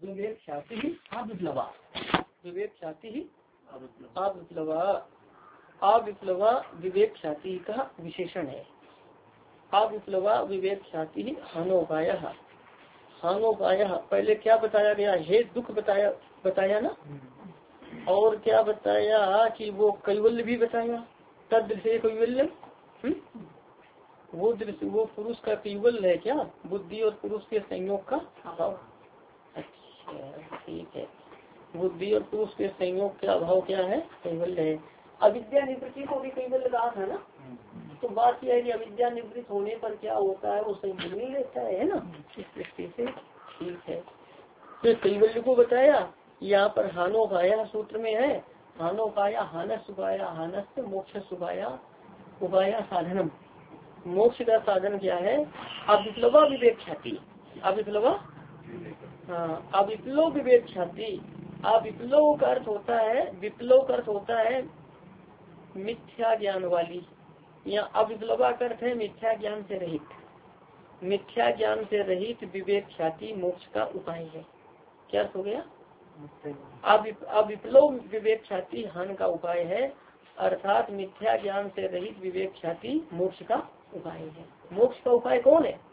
विवेक ख्याति ही अविप्लवा, विवेक ख्याति ही अविप्लवा, अविप्लवा विवेक ख्याति का विशेषण है। अविप्लवा विवेक ख्याति ही हानोपाय, हानोपाय पहले क्या बताया गया है, दुख बताया ना, और क्या बताया कि वो कैवल्य भी बताया, तद दृश्य कैवल्य, वो दृश्य वो पुरुष का कैवल्य है क्या, बुद्धि और पुरुष के संयोग का अभाव। अच्छा ठीक है, बुद्धि और पुरुष के संयोग का अभाव क्या है, कैवल्य है। अविद्या निवृत्ति को भी कैवल्य कहा था ना, तो बात यह है कि अविद्या निवृत्त होने पर क्या होता है, वो संयोग नहीं रहता है ना, इस दृष्टि से ठीक है। तो कैवल्य को बताया, यहाँ पर हानोपाया सूत्र में है, हानोपाया हानस उपाया, हानस मोक्ष उपाया, उपाया साधनम, मोक्ष का साधन क्या है, अविप्लवा विवेक ख्याति, अविप्लवा हाँ अविप्लव विवेक ख्याति। अविप्लव का अर्थ होता है, विप्लव का अर्थ होता है मिथ्या ज्ञान वाली, या अविप्लवा का अर्थ है मिथ्या ज्ञान से रहित, मिथ्या ज्ञान से रहित विवेक ख्याति मोक्ष का उपाय है। क्या हो गया, अविप्लव विवेक ख्याति हन का उपाय है, अर्थात मिथ्या ज्ञान से रहित विवेक ख्याति मोक्ष का उपाय है। मोक्ष का उपाय कौन है,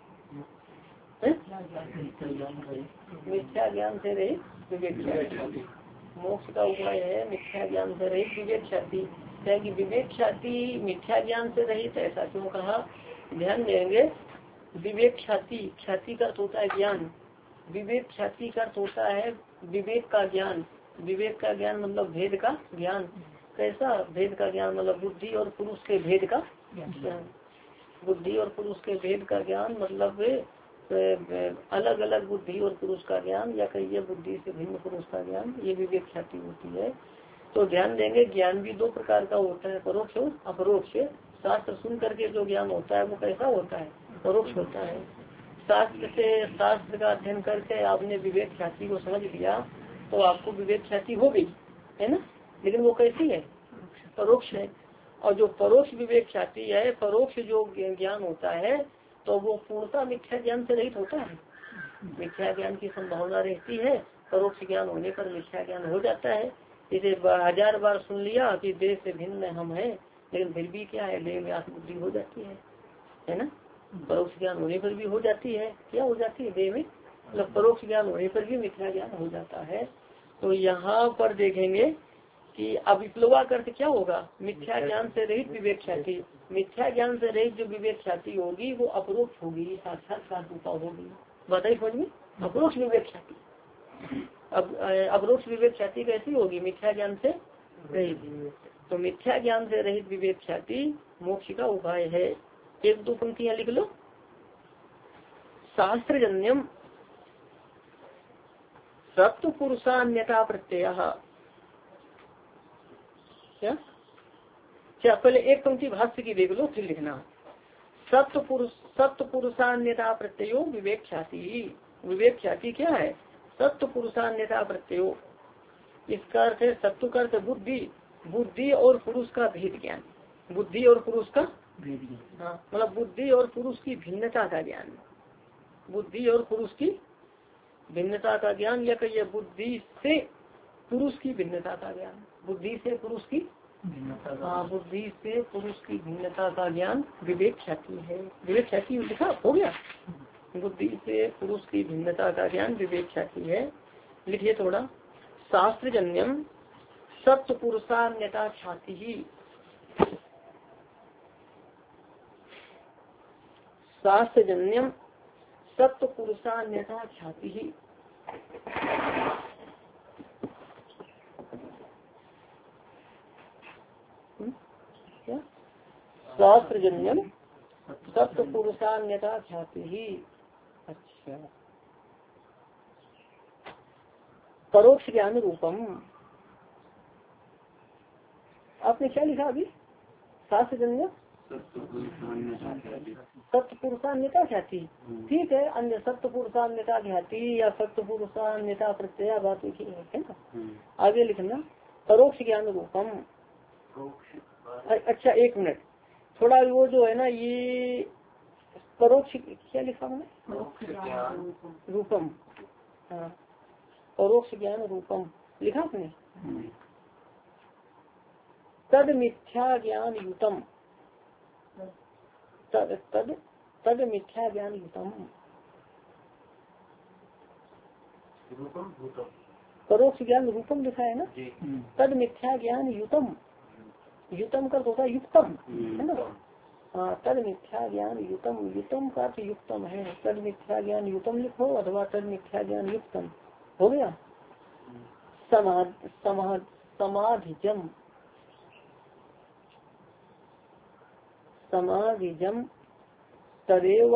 मिथ्या ज्ञान से रहित विवेक ख्याति, मोक्ष का उपाय है मिथ्या ज्ञान से रहित विवेक ख्याति। कि विवेक ख्याति मिथ्या ज्ञान से रहित, ऐसा क्यों कहा, ध्यान देंगे। विवेक ख्याति, ख्याति का अर्थ होता है ज्ञान, विवेक ख्याति का अर्थ होता है विवेक का ज्ञान, विवेक का ज्ञान मतलब भेद का ज्ञान। कैसा भेद का ज्ञान, मतलब बुद्धि और पुरुष के भेद का ज्ञान, बुद्धि और पुरुष के भेद का ज्ञान मतलब अलग अलग बुद्धि और पुरुष का ज्ञान, या कहिए बुद्धि से भिन्न पुरुष का ज्ञान, ये विवेक ख्याति होती है। तो ध्यान देंगे ज्ञान भी दो प्रकार का होता है, परोक्ष और अपरोक्ष। शास्त्र सुन करके जो ज्ञान होता है वो कैसा होता है, परोक्ष होता है। शास्त्र से, शास्त्र का अध्ययन करके आपने विवेक ख्याति को समझ लिया तो आपको विवेक ख्याति हो गई है ना, लेकिन वो कैसी है, परोक्ष है। और जो परोक्ष विवेक ख्याति है, परोक्ष जो ज्ञान होता है, तो वो पूर्णता मिथ्या ज्ञान से रहित होता है, मिथ्या ज्ञान की संभावना रहती है, परोक्ष ज्ञान होने पर मिथ्या ज्ञान हो जाता है। इसे 1000 बार सुन लिया कि देह से भिन्न हम हैं, लेकिन फिर भी क्या है, देह में आत्मबुद्धि हो जाती है ना, परोक्ष ज्ञान होने पर भी हो जाती है, क्या हो जाती है देह में, मतलब परोक्ष ज्ञान होने पर भी मिथ्या ज्ञान हो जाता है। तो यहाँ पर देखेंगे कि अविप्लवा का अर्थ क्या होगा, मिथ्या ज्ञान से रहित विवेक ख्याति, मिथ्या ज्ञान से रहित जो विवेक ख्याति होगी वो अपरोक्ष होगी, साक्षात्कार रूपा होगी। बताइए समझ में, अपरोक्ष विवेक ख्याति, अब अपरोक्ष विवेक ख्याति कैसी होगी, मिथ्या ज्ञान से रहित। तो मिथ्या ज्ञान से रहित विवेक ख्याति मोक्ष का उपाय है। एक दो पंक्तियां लिख लो। शास्त्रजन्यम सत्व पुरुषान्यता प्रत्यय, क्या पहले एक पंक्ति भाष्य की देख लो फिर लिखना। सत्व पुरुषान्यता प्रत्ययो विवेक ख्याति, विवेक ख्याति क्या है, सत्व पुरुषान्यता प्रत्ययो, इसका अर्थ है सत्व का अर्थ बुद्धि, बुद्धि और पुरुष का भेद ज्ञान, बुद्धि और पुरुष का भेद ज्ञान, हाँ मतलब बुद्धि और पुरुष की भिन्नता का ज्ञान, बुद्धि और पुरुष की भिन्नता का ज्ञान, या कहिए बुद्धि से पुरुष की भिन्नता का ज्ञान, बुद्धि से पुरुष की हाँ बुद्धि से पुरुष की भिन्नता का ज्ञान विवेक ख्याति है। विवेक ख्याति लिखा हो गया, बुद्धि से पुरुष की भिन्नता का ज्ञान विवेक ख्याति है। लिखिए थोड़ा। शास्त्रजन्यम सत्व पुरुषान्यता ख्याति ही, शास्त्रजन्यम सत्व पुरुषान्यता ख्याति ही, क्या शास्त्रजन्यम सत्व पुरुषान्यता ख्याति ही। अच्छा, परोक्ष ज्ञान रूपम, आपने क्या लिखा अभी, शास्त्रजन्य सत्य पुरुषान्यता ख्याति, ठीक है, अन्य सत्य पुरुषान्यता ख्याति या सत्य पुरुषान्यता प्रत्यय बात लिखी है ना। आगे लिखना परोक्ष ज्ञान रूपम। अच्छा एक मिनट, थोड़ा वो जो है ना, ये परोक्ष क्या लिखा मैंने, रूपम, हाँ परोक्ष ज्ञान रूपम लिखा आपने। तद मिथ्या ज्ञान युतम, तद तद तद मिथ्या ज्ञान युतम, परोक्ष ज्ञान रूपम लिखा है ना। तद मिथ्या ज्ञान युतम, युतम का होता है युक्तम, है ना। हाँ, तद मिथ्या ज्ञान युतम, युतम का अर्थ युक्तम है। तद मिथ्या ज्ञान युतम लिखो अथवा तद मिथ्या ज्ञान युक्तम, हो गया। समाधिजम, समाधिजम तदेव,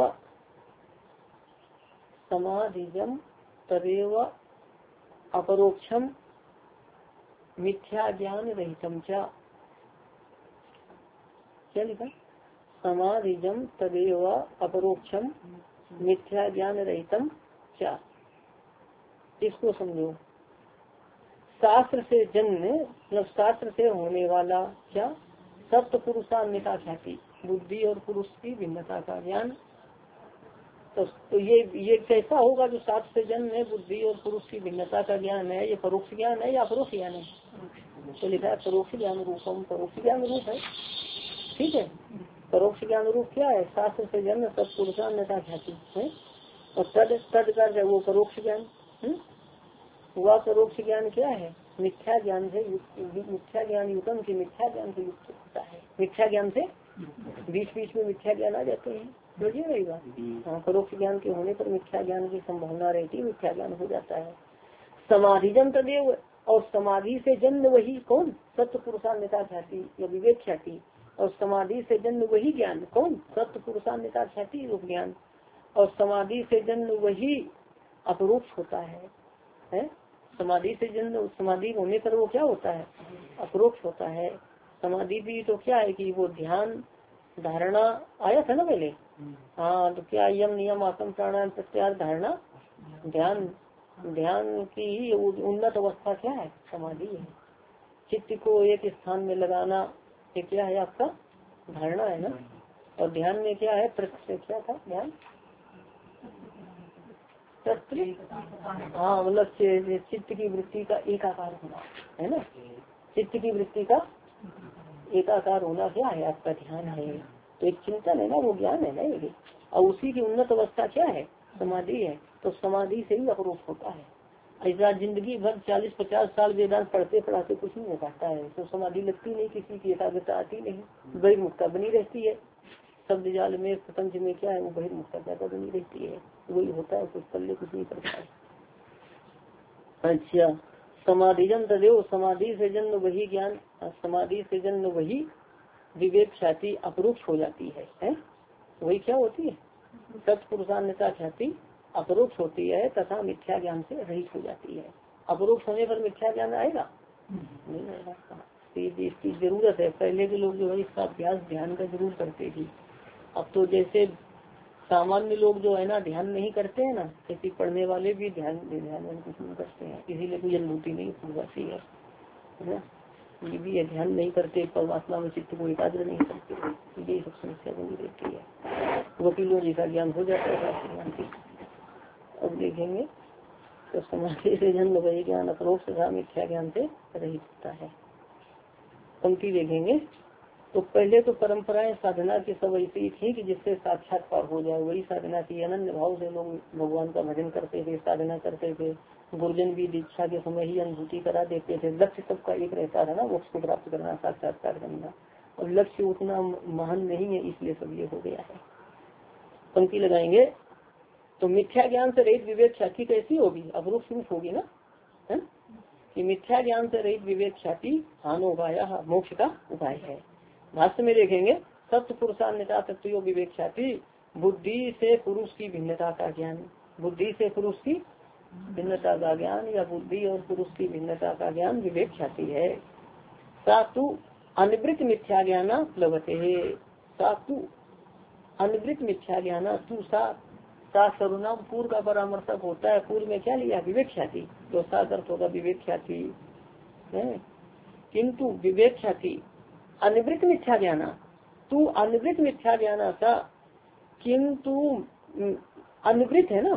समाधिजम तदेव अपरोक्षम मिथ्या ज्ञान रहितम च, क्या लिखा। समाधिजम तदेव अपरोक्षम मिथ्या ज्ञान रहितम च, इसको समझो। शास्त्र से जन्म, मतलब शास्त्र से होने वाला क्या, सप्त पुरुषान्यता ख्याति, बुद्धि और पुरुष की भिन्नता का ज्ञान। तो ये कैसा होगा जो शास्त्र से जन्म है, बुद्धि और पुरुष की भिन्नता का ज्ञान है, ये परोक्ष ज्ञान है या अपरोक्ष ज्ञान है। तो लिखा है परोक्ष ज्ञान रूपम, परोक्ष ज्ञान रूप है, ठीक है। परोक्ष ज्ञान रूप क्या है, शास्त्र से जन्म सब पुरुषान्यता ख्याति है। और तद तद का वो परोक्ष ज्ञान, वह परोक्ष ज्ञान क्या है, मिथ्या ज्ञान से, मिथ्या ज्ञान युतम की मिथ्या ज्ञान से युक्त होता है। मिथ्या ज्ञान से बीच बीच में मिथ्या ज्ञान आ जाते हैं, समझिए मेरी बात। हाँ, परोक्ष ज्ञान के होने पर मिथ्या ज्ञान की संभावना रहती है, मिथ्या ज्ञान हो जाता है। समाधिजम तदेव, और समाधि से जन्म वही कौन, सत्य पुरुषान्यता ख्याति या विवेक ख्याति। और समाधि से जन्म वही ज्ञान कौन, सत्य पुरुषान्यता ख्याति रूप ज्ञान। और समाधि से जन्म वही अपरोक्ष होता है। समाधि से जन्म, समाधि होने पर वो क्या होता है, अपरोक्ष होता है। समाधि भी तो क्या है कि वो ध्यान धारणा आया था ना पहले। हाँ, तो क्या यम नियम आसन प्राणायाम प्रत्याहार धारणा ध्यान, ध्यान की ही उन्नत अवस्था क्या है, समाधि है। चित्त को एक स्थान में लगाना, ये क्या है आपका धारणा है ना। और ध्यान में क्या है, क्या था ध्यान, हाँ, मतलब चित्त की वृत्ति का एकाकार होना है ना। चित्त की वृत्ति का एकाकार होना क्या है, आपका ध्यान है। तो एक चिंतन है ना, वो ज्ञान है ना ये। और उसी की उन्नत अवस्था क्या है, समाधि है। तो समाधि से ही अपरोक्ष होता है। ऐसा जिंदगी भर 40-50 साल वेदांत पढ़ते पढ़ाते कुछ नहीं हो पाता है, तो समाधि लगती नहीं, किसी की एकाग्रता आती नहीं, बहिर्मुखता बनी रहती है। शब्द जाल में प्रपंच में क्या है, वो बहिर्मुखता ज्यादा बनी रहती है, वही होता है, कुछ पल्ले कुछ नहीं करता है। अच्छा, समाधिजन तदेव, समाधि से जन्म वही ज्ञान, समाधि से जन्म वही विवेक ख्याति अपरोक्ष हो जाती है? वही क्या होती है, सत्पुरुषान्यता ख्याति अपरोक्ष होती है तथा मिथ्या ज्ञान से रहित हो जाती है। अपरोक्ष होने पर मिथ्या ज्ञान आएगा नहीं आएगा, इसकी जरूरत है। पहले के लोग जो है इसका अभ्यास ध्यान का जरूर करते थे। अब तो जैसे सामान्य लोग जो है ना ध्यान नहीं करते हैं ना, किसी पढ़ने वाले भी ध्यान कुछ नहीं करते हैं, इसीलिए कोई अनुभूति नहीं हो जाती है ना। ये भी है, ध्यान नहीं करते, परमात्मा में चित्त को एकाग्र नहीं करते, यही सब समस्या बनी रहती है। वकीलों जैसा ज्ञान हो जाता है। अब देखेंगे तो समाधि से जन्म वही ज्ञान अपरोक्ष तथा मिथ्या ज्ञान से रहित होता है। पंक्ति देखेंगे तो पहले तो परंपराएं साधना की सब ऐसी थी कि जिससे साक्षात्कार हो जाए, वही साधना की। अनन्य भाव से लोग भगवान का भजन करते थे, साधना करते थे। गुरुजन भी दीक्षा के समय ही अनुभूति करा देते थे। लक्ष्य सबका एक रहता था ना, मोक्ष को प्राप्त करना, साक्षात्कार करना। और लक्ष्य उतना महान नहीं है, इसलिए सब ये हो गया है। पंक्ति लगाएंगे तो मिथ्या ज्ञान से रहित विवेक ख्याति कैसी होगी, अपरोक्ष रूप होगी ना, है कि मिथ्या ज्ञान से रहित विवेक ख्याति हानोपाय मोक्ष का उपाय है। भाष्य में देखेंगे सत्य पुरुषान्यता तत्व विवेक ख्याति, बुद्धि से पुरुष की भिन्नता का ज्ञान, बुद्धि से पुरुष की भिन्नता का ज्ञान या बुद्धि और पुरुष की भिन्नता का ज्ञान विवेक ख्याति है। सातु अनिवृत्त मिथ्या ज्ञान प्लवते है, सातु अनिवृत्त मिथ्या ज्ञान, तू सा सर्वनाम पूर्व का परामर्शक होता है। पूर्व में क्या लिया, विवेक ख्याति, तो सात अर्थ होगा विवेक ख्याति है। किंतु विवेक ख्याति अनिवृत्त मिथ्या ज्ञान, तू अनिवृत्त मिथ्या ज्ञान था, किंतु अनिवृत्त है ना,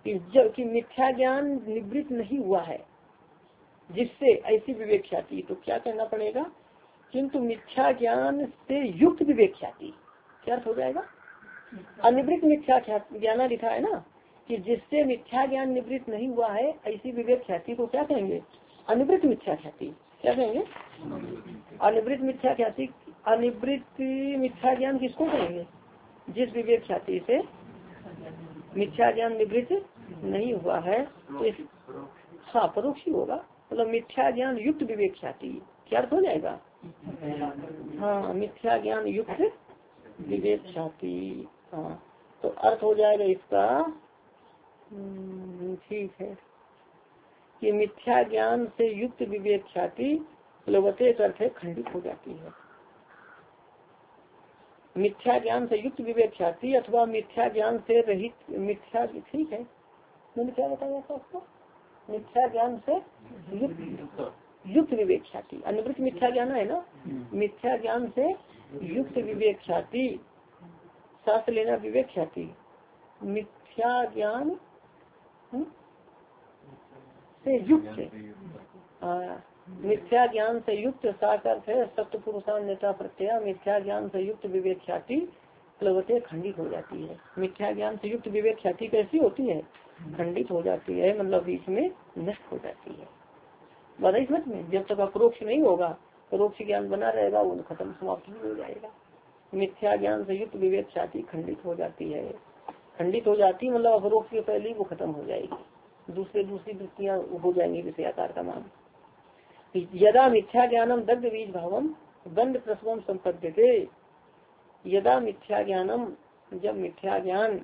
कि मिथ्या ज्ञान निवृत्त नहीं हुआ है जिससे ऐसी विवेक ख्याति, तो क्या कहना पड़ेगा, किंतु मिथ्या ज्ञान से युक्त विवेक ख्याति, क्या अर्थ हो जाएगा, अनिवृत्त मिथ्या ज्ञान लिखा है ना, कि जिससे मिथ्या ज्ञान निवृत्त नहीं हुआ है ऐसी विवेक ख्याति को क्या कहेंगे, अनिवृत्त मिथ्या ख्याति। क्या कहेंगे, अनिवृत्त मिथ्या ख्याति। अनिवृत्त मिथ्या ज्ञान किसको कहेंगे, जिस विवेक ख्याति से मिथ्या ज्ञान निवृत्त नहीं हुआ है, तो इस हाँ परोक्ष ही होगा, मतलब मिथ्या ज्ञान युक्त विवेक ख्याति, क्या अर्थ हो जाएगा, हाँ मिथ्या ज्ञान युक्त विवेक ख्याति। हाँ तो अर्थ हो जाएगा इसका, ठीक है, कि मिथ्या ज्ञान से युक्त विवेक ख्याति प्लवते अर्थ है खंडित हो जाती है। मिथ्या ज्ञान से युक्त विवेक ख्याति अथवा मिथ्या ज्ञान से रहित मिथ्या, ठीक है, मैंने क्या बताया था आपको, मिथ्या ज्ञान से युक्त विवेक ख्याति, अनिवृत्त मिथ्या ज्ञान है ना, मिथ्या ज्ञान से युक्त विवेक ख्याति, शास्त्र लेना विवेक ख्याति, मिथ्या ज्ञान से युक्त, मिथ्या ज्ञान से युक्त साकर्थ है सप्तपुरुषान्यता प्रत्यय, मिथ्या ज्ञान से युक्त विवेक ख्याति प्लवते खंडित हो जाती है। मिथ्या ज्ञान से युक्त विवेक ख्याति कैसी होती है, खंडित हो जाती है, मतलब बीच में नष्ट हो जाती है। बताइए समझ में, जब तक अपरोक्ष नहीं होगा, परोक्ष ज्ञान बना रहेगा, वो खत्म समाप्त हो जाएगा। मिथ्या ज्ञान से युक्त विवेक ख्याति खंडित हो जाती है, खंडित हो जाती मतलब अपरोक्ष के पहले ही वो खत्म हो जाएगी, दूसरी वृत्तियां हो जाएंगी विषयाकार का नाम। यदा मिथ्या ज्ञानम दग्ध बीज भावम गंध प्रसवम संपद्यते, यदा मिथ्या ज्ञानम, जब मिथ्या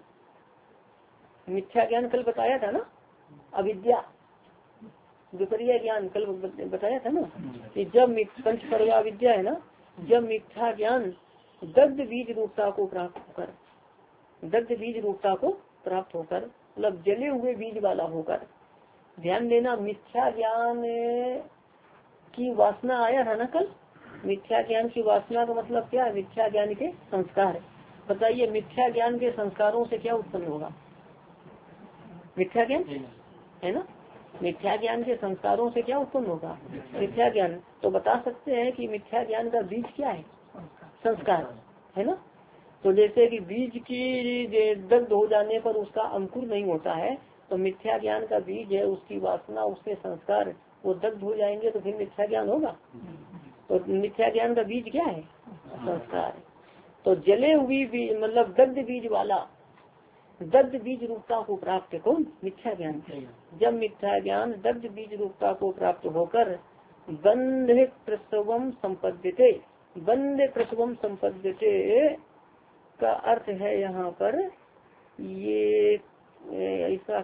ज्ञान कल बताया था ना, अविद्या विपर्य ज्ञान कल बताया था ना, कि जब पंच पर्या विद्या है ना, जब मिथ्या ज्ञान दग्ध बीज रूपता को प्राप्त होकर, दग्ध बीज रूपता को प्राप्त होकर, मतलब जले हुए बीज वाला होकर, ध्यान देना मिथ्या ज्ञान की वासना आया था ना कल, मिथ्या ज्ञान की वासना का मतलब क्या है, मिथ्या ज्ञान के संस्कार। बताइए मिथ्या ज्ञान के संस्कारों से क्या उत्पन्न होगा, मिथ्या ज्ञान है ना, मिथ्या ज्ञान के संस्कारों से क्या उत्पन्न होगा, मिथ्या ज्ञान। तो बता सकते हैं कि मिथ्या ज्ञान का बीज क्या है, संस्कार है ना। तो जैसे कि बीज की दग्ध हो जाने पर उसका अंकुर नहीं होता है, तो मिथ्या ज्ञान का बीज है, उसकी वासना, उसके संस्कार, वो दग्ध हो जाएंगे तो फिर मिथ्या ज्ञान होगा। तो मिथ्या ज्ञान का बीज क्या है, संस्कार। तो जले हुई बीज मतलब दग्ध बीज वाला, दग्ध बीज रूपता को प्राप्त कौन, मिथ्या ज्ञान से। जब मिथ्या ज्ञान दग्ध बीज रूपता को प्राप्त होकर बंध प्रसवम संपद्यते, बंध प्रसवम संपद्यते का अर्थ है यहाँ पर ये इसका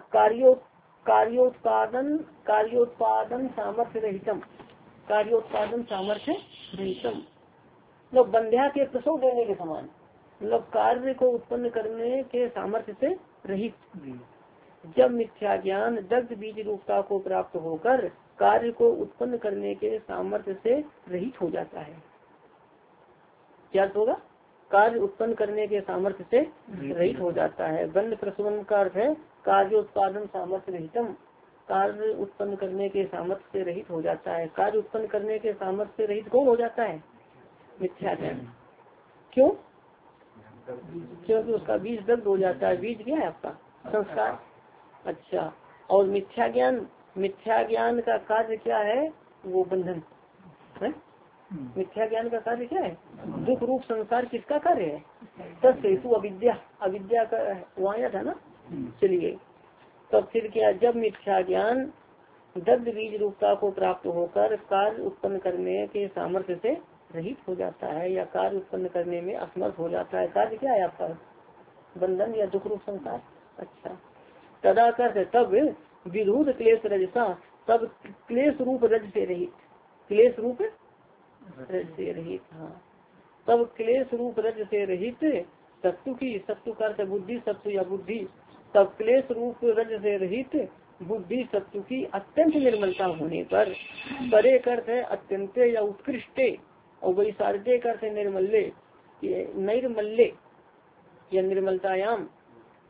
कार्योत्पादन सामर्थ्य रहितम, कार्योत्पादन सामर्थ्य रहितम, मतलब बंध्या के प्रसव देने के समान, मतलब कार्य को उत्पन्न करने के सामर्थ्य से रहित। जब मिथ्या ज्ञान दग्ध बीज रूपता को प्राप्त होकर कार्य को उत्पन्न करने के सामर्थ्य से रहित हो जाता है, क्या होगा, कार्य उत्पन्न करने के सामर्थ्य से रहित हो जाता है। बंध प्रसवन का अर्थ है कार्य उत्पादन सामर्थ्य रहितम, कार्य उत्पन्न करने के सामर्थ्य से रहित हो जाता है। कार्य उत्पन्न करने के सामर्थ्य से रहित कौन हो जाता है, मिथ्या ज्ञान। क्यों, क्योंकि उसका बीज दग्ध हो जाता है। बीज क्या है आपका, संस्कार। अच्छा, और मिथ्या ज्ञान का कार्य क्या है, वो बंधन है। मिथ्या ज्ञान का कार्य क्या है, दुख रूप संसार किसका कार्य है, तत्व अविद्या, अविद्या का वहाँ आया था ना। चलिए तो फिर क्या, जब मिथ्या ज्ञान दग्ध बीज रूपता को प्राप्त होकर कार्य उत्पन्न करने के सामर्थ्य से रहित हो जाता है या कार्य उत्पन्न करने में असमर्थ हो जाता है। कार्य क्या है आपका, बंधन या दुख रूप संसार। अच्छा, तदा कर तब विधुत क्लेश रजसा, तब क्लेश रूप रज से रहित, क्लेश रूप रज से रहित, हाँ, तब क्लेश रूप रज से रहित सत्तु की, सत्तु का बुद्धि, सत्तु या बुद्धि, तब क्लेश रूप रज से रहित बुद्धि सत्तु की अत्यंत निर्मलता होने पर, परे अर्थ है अत्यंत या उत्कृष्ट, और वही सारदे अर्थ है निर्मल्य, नैर्मल्य या निर्मलतायाम,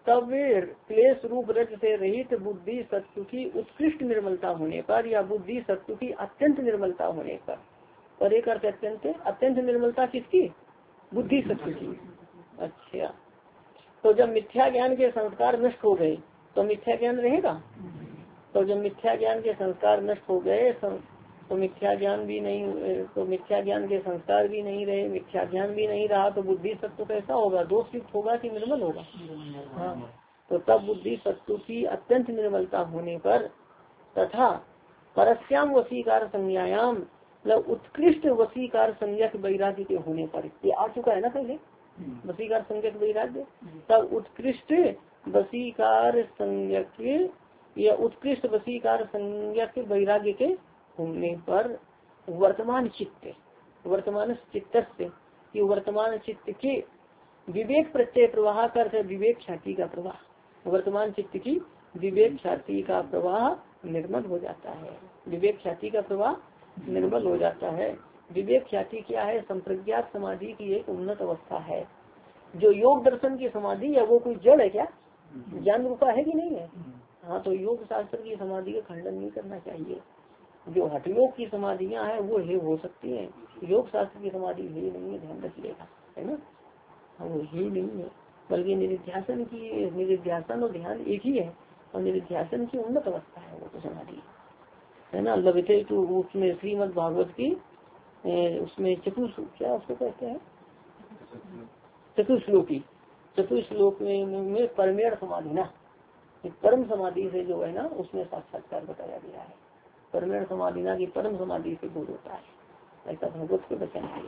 तब क्लेश रूप रज से रहित बुद्धि सत्व की उत्कृष्ट निर्मलता होने पर, या बुद्धि सत्व की अत्यंत निर्मलता होने पर एक अर्थ अत्यंत, अत्यंत निर्मलता किसकी? बुद्धि सत्व की। अच्छा, तो जब मिथ्या ज्ञान के संस्कार नष्ट हो गए तो मिथ्या ज्ञान रहेगा? तो जब मिथ्या ज्ञान के संस्कार नष्ट हो गए तो मिथ्या ज्ञान भी नहीं, तो मिथ्या ज्ञान के संस्कार भी नहीं रहे, मिथ्या ज्ञान भी नहीं रहा, तो बुद्धि सत्व कैसा होगा? दोषयुक्त होगा कि निर्मल होगा? हाँ, तो तब बुद्धि सत्व की अत्यंत निर्मलता होने पर तथा परस्याम वसीकार संज्ञायाम, मतलब उत्कृष्ट वसीकार संज्ञक वैराग्य के होने पर, ये आ चुका है ना पहले, वसीकार संज्ञक वैराग्य, तब उत्कृष्ट वसीकार संज्ञक या उत्कृष्ट वसीकार संज्ञक वैराग्य के होने पर वर्तमान चित्त, वर्तमान चित्त से, कि वर्तमान चित्त के विवेक प्रत्यय प्रवाह कर विवेक ख्याति का प्रवाह, वर्तमान चित्त की विवेक ख्याति का प्रवाह निर्मल हो जाता है। विवेक ख्याति का प्रवाह निर्मल हो जाता है। विवेक ख्याति क्या है? संप्रज्ञात समाधि की एक उन्नत अवस्था है। जो योग दर्शन की समाधि है वो कोई जड़ है क्या? ज्ञान रूपा है कि नहीं है? हाँ, तो योग शास्त्र की समाधि का खंडन नहीं करना चाहिए। जो हठयोग की समाधियाँ हैं वो हो सकती हैं, योग शास्त्र की समाधि ही नहीं है, ध्यान रखिएगा, है ना। हाँ, वो ही नहीं है, बल्कि निधिध्यासन की, निधिध्यासन और ध्यान एक ही है, और निधिध्यासन की उन्नत अवस्था है वो तो समाधि, है ना। लभते तो उसमें श्रीमद् भागवत की उसमें क्या उसको कहते हैं, चतुश्लोकी, चतुश्लोक में परमेण समाधि ना, परम समाधि से जो है ना उसमें साक्षात्कार बताया गया है। परमेण समाधि ना की परम समाधि से बोध होता है, ऐसा भगवत के वचन है।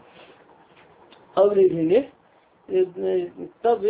अब देखेंगे तब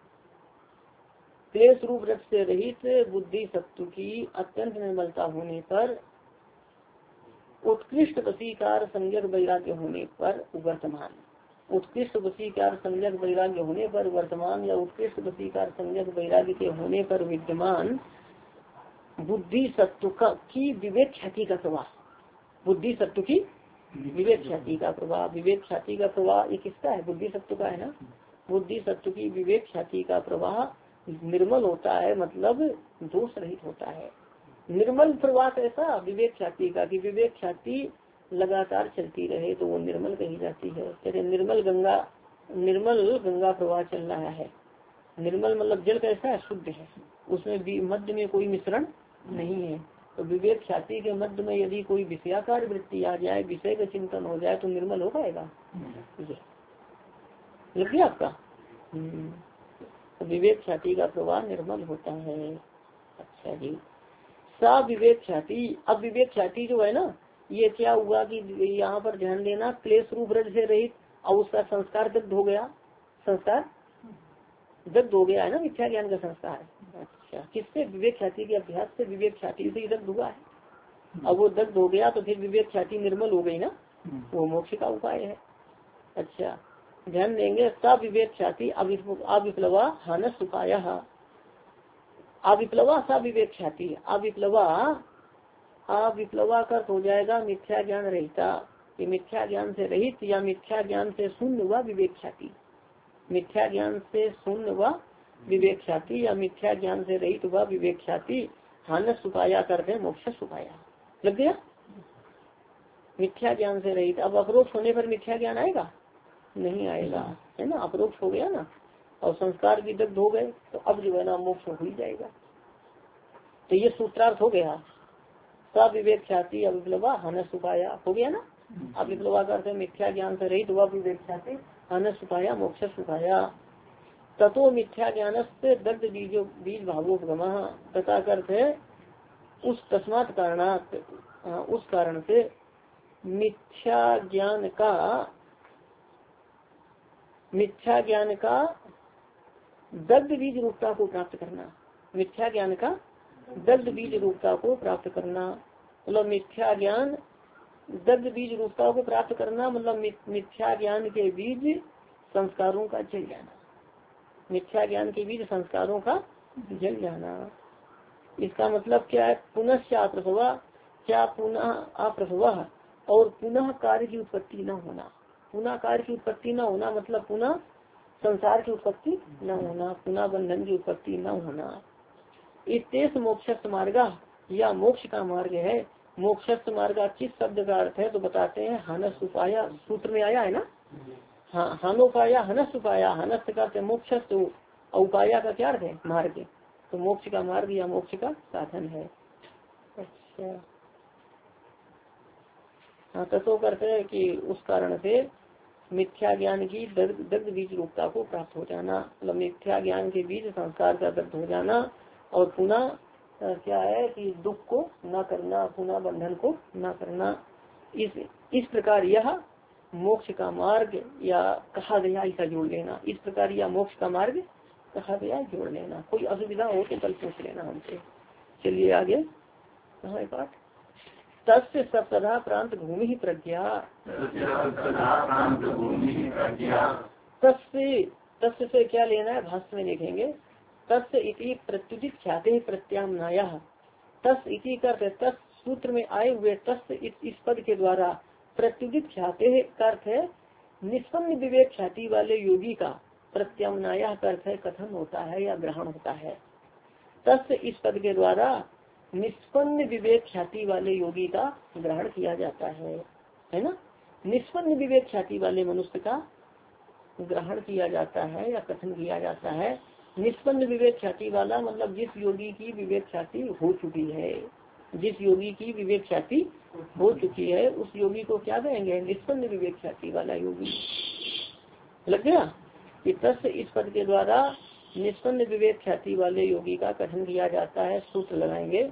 क्लेश रूप रस से रहित बुद्धि सत्व की अत्यंत निर्मलता होने पर, उत्कृष्ट वसीकार संज्ञक वैराग्य होने पर वर्तमान, उत्कृष्ट वसीकार संज्ञक वैराग्य होने पर वर्तमान, या उत्कृष्ट वसीकार संज्ञक वैराग्य के होने पर विद्यमान बुद्धि सत्व की विवेक ख्याति का प्रवाह, बुद्धि सत्व की विवेक ख्याति का प्रवाह, विवेक ख्याति का प्रवाह ये किसका है? बुद्धि सत्व का है ना। बुद्धि सत्व की विवेक ख्याति का प्रवाह निर्मल होता है, मतलब दोष रहित होता है। निर्मल प्रवाह कैसा? विवेक ख्याति का, कि विवेक ख्याति लगातार चलती रहे तो वो निर्मल कही जाती है। जैसे निर्मल गंगा प्रवाह चल रहा है, निर्मल मतलब जल कैसा है? शुद्ध है, उसमें मध्य में कोई मिश्रण नहीं है। तो विवेक ख्याति के मध्य में यदि कोई विषयाकार वृत्ति आ जाए, विषय का चिंतन हो जाए तो निर्मल हो पाएगा? लग गया आपका? तो विवेक ख्याति का प्रवाह निर्मल होता है। अच्छा जी, सा विवेक ख्याति। अब विवेक ख्याति जो है ना, ये क्या हुआ कि यहाँ पर ध्यान देना, क्लेश रूप रज से रहित, और उसका संस्कार दग्ध हो गया, संस्कार दग्ध हो गया है ना, मिथ्या ज्ञान का संस्कार। अच्छा, किससे? विवेक ख्याति के अभ्यास से, विवेक ख्याति से दग्ध हुआ है। अब वो दग्ध हो गया तो फिर विवेक ख्याति निर्मल हो गई ना, वो मोक्ष का उपाय है। अच्छा, ध्यान देंगे, सा विवेक ख्याति अविप्लवा हानस उपाय, अविप्लवा सा विवेक ख्याति, अविप्लवा का हो जाएगा मिथ्या ज्ञान रहता, ये मिथ्या ज्ञान से रहित या मिथ्या ज्ञान से शून्य हुआ विवेक ख्याति, मिथ्या ज्ञान से शून्य हुआ विवेक ख्याति या मिथ्या ज्ञान से रहित हुआ विवेक ख्याति, हानस उपाया करते मोक्ष उपाया। लग गया? मिथ्या ज्ञान से रहित। अब अपरोक्ष होने पर मिथ्या ज्ञान आएगा? नहीं आएगा, है ना। अपरोक्ष हो गया ना, और संस्कार भी दग्ध हो गए, तो अब जो है ना मोक्ष हो ही जाएगा। तो ये सूत्रार्थ हो गया, सा विवेक ख्याति अविप्लवा हानस उपाया हो गया ना। अविप्लवा करते मिथ्या ज्ञान से रहित हुआ विवेक ख्याति, हानस उपाया मोक्ष उपाया। ततो मिथ्या ज्ञान से दग्ध बीज भावोपगम, तथा करते उस तस्मात् कारणात्, उस कारण से मिथ्या ज्ञान का दग्ध बीज रूपता को प्राप्त करना, मिथ्या ज्ञान का दग्ध बीज रूपता को प्राप्त करना, मतलब मिथ्या ज्ञान दग्ध बीज रूपता को प्राप्त करना, मतलब मिथ्या ज्ञान के बीज संस्कारों का जल जाना, मिथ्या ज्ञान के बीज संस्कारों का जल जाना। इसका मतलब क्या है? पुनः अप्रसवा, क्या पुनः अप्रसवा, और पुनः कार्य की उत्पत्ति न होना, पुनः कार्य की उत्पत्ति न होना मतलब पुनः संसार की उत्पत्ति न होना, पुनः बंधन की उत्पत्ति न होना। इस मोक्षस्थ मार्ग या मोक्ष का मार्ग है। मोक्षस्थ मार्ग किस शब्द का अर्थ है तो बताते हैं हनस उपाया, सूत्र में आया है ना। हाँ, हनोपाया हनस उपाया, हनस का मोक्षस्थ, उपाया का क्या अर्थ है मार्ग, तो मोक्ष का मार्ग या मोक्ष का साधन है। अच्छा, हाँ तो करते हैं कि उस कारण से मिथ्या ज्ञान की दग्ध बीज रूपता को प्राप्त हो जाना, मतलब मिथ्या ज्ञान के बीज संस्कार का दग्ध हो जाना, और पुनः क्या है कि दुख को न करना, पुनः बंधन को न करना। इस प्रकार यह मोक्ष का मार्ग या कहा गया, ऐसा जोड़ लेना। इस प्रकार यह मोक्ष का मार्ग कहा गया, जोड़ लेना। कोई असुविधा हो तो कल पूछ लेना हमसे। चलिए आगे, कहाँ है पाठ। तस्य सप्तधा प्रांत भूमि ही प्रज्ञा, तस्य से क्या लेना है भाष्य में लिखेंगे। तस्य इति प्रत्युदित ख्याते प्रत्याम्नाया, तस् इति करते तस् सूत्र में आए हुए तस् इस पद के द्वारा प्रत्युदित ख्याते का अर्थ है निष्पन्न विवेक ख्याति वाले योगी का, प्रत्याम्नाया का अर्थ है कथन होता है या ग्रहण होता है। तस् इस पद के द्वारा निष्पन्न विवेक ख्याति वाले योगी का ग्रहण किया जाता है ना। निष्पन्न विवेक ख्याति वाले मनुष्य का ग्रहण किया जाता है या कथन किया जाता है। निष्पन्न विवेक ख्याति वाला मतलब जिस योगी की विवेक ख्याति हो चुकी है, जिस योगी की विवेक ख्याति हो चुकी है उस योगी को क्या कहेंगे, निष्पन्न विवेक ख्याति वाला योगी। लग गया कि तस्य इस पद के द्वारा निष्पन्न विवेक ख्याति वाले योगी का कथन किया जाता है। सूत्र लगाएंगे।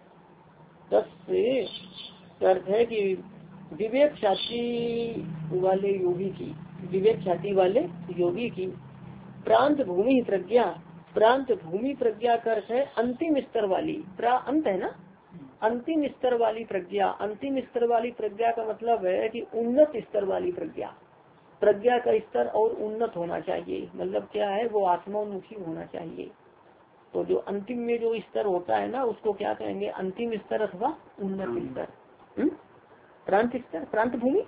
तस्य अर्थ है कि विवेक ख्याति वाले योगी की, विवेक ख्याति वाले योगी की प्रांत भूमि प्रज्ञा, प्रांत भूमि प्रज्ञा का अर्थ है अंतिम स्तर वाली, अंत है ना, अंतिम स्तर वाली प्रज्ञा। अंतिम स्तर वाली प्रज्ञा का मतलब है कि उन्नत स्तर वाली प्रज्ञा। प्रज्ञा का स्तर और उन्नत होना चाहिए, मतलब क्या है वो आत्मोन्मुखी होना चाहिए। तो जो अंतिम में जो स्तर होता है ना उसको क्या कहेंगे, अंतिम स्तर अथवा उन्नत स्तर, प्रांत स्तर, प्रांत भूमि।